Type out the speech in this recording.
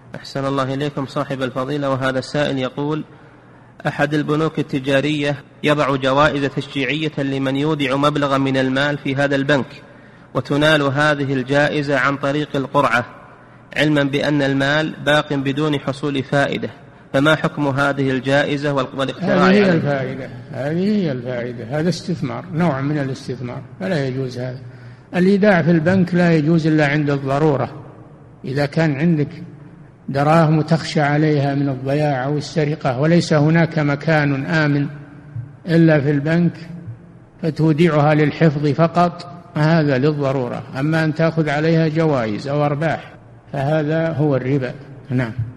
أحسن الله إليكم صاحب الفضيلة. وهذا السائل يقول: أحد البنوك التجارية يضع جوائز تشجيعية لمن يودع مبلغا من المال في هذا البنك، وتنال هذه الجائزة عن طريق القرعة، علما بأن المال باق بدون حصول فائدة، فما حكم هذه الجائزة والاقتراع عليها؟ هذه هي الفائدة. هذا استثمار، نوع من الاستثمار، فلا يجوز هذا. الإيداع في البنك لا يجوز إلا عند الضرورة. إذا كان عندك دراهم تخشى عليها من الضياع أو السرقة وليس هناك مكان آمن إلا في البنك فتودعها للحفظ فقط، هذا للضرورة. أما أن تأخذ عليها جوائز أو أرباح فهذا هو الربا. نعم.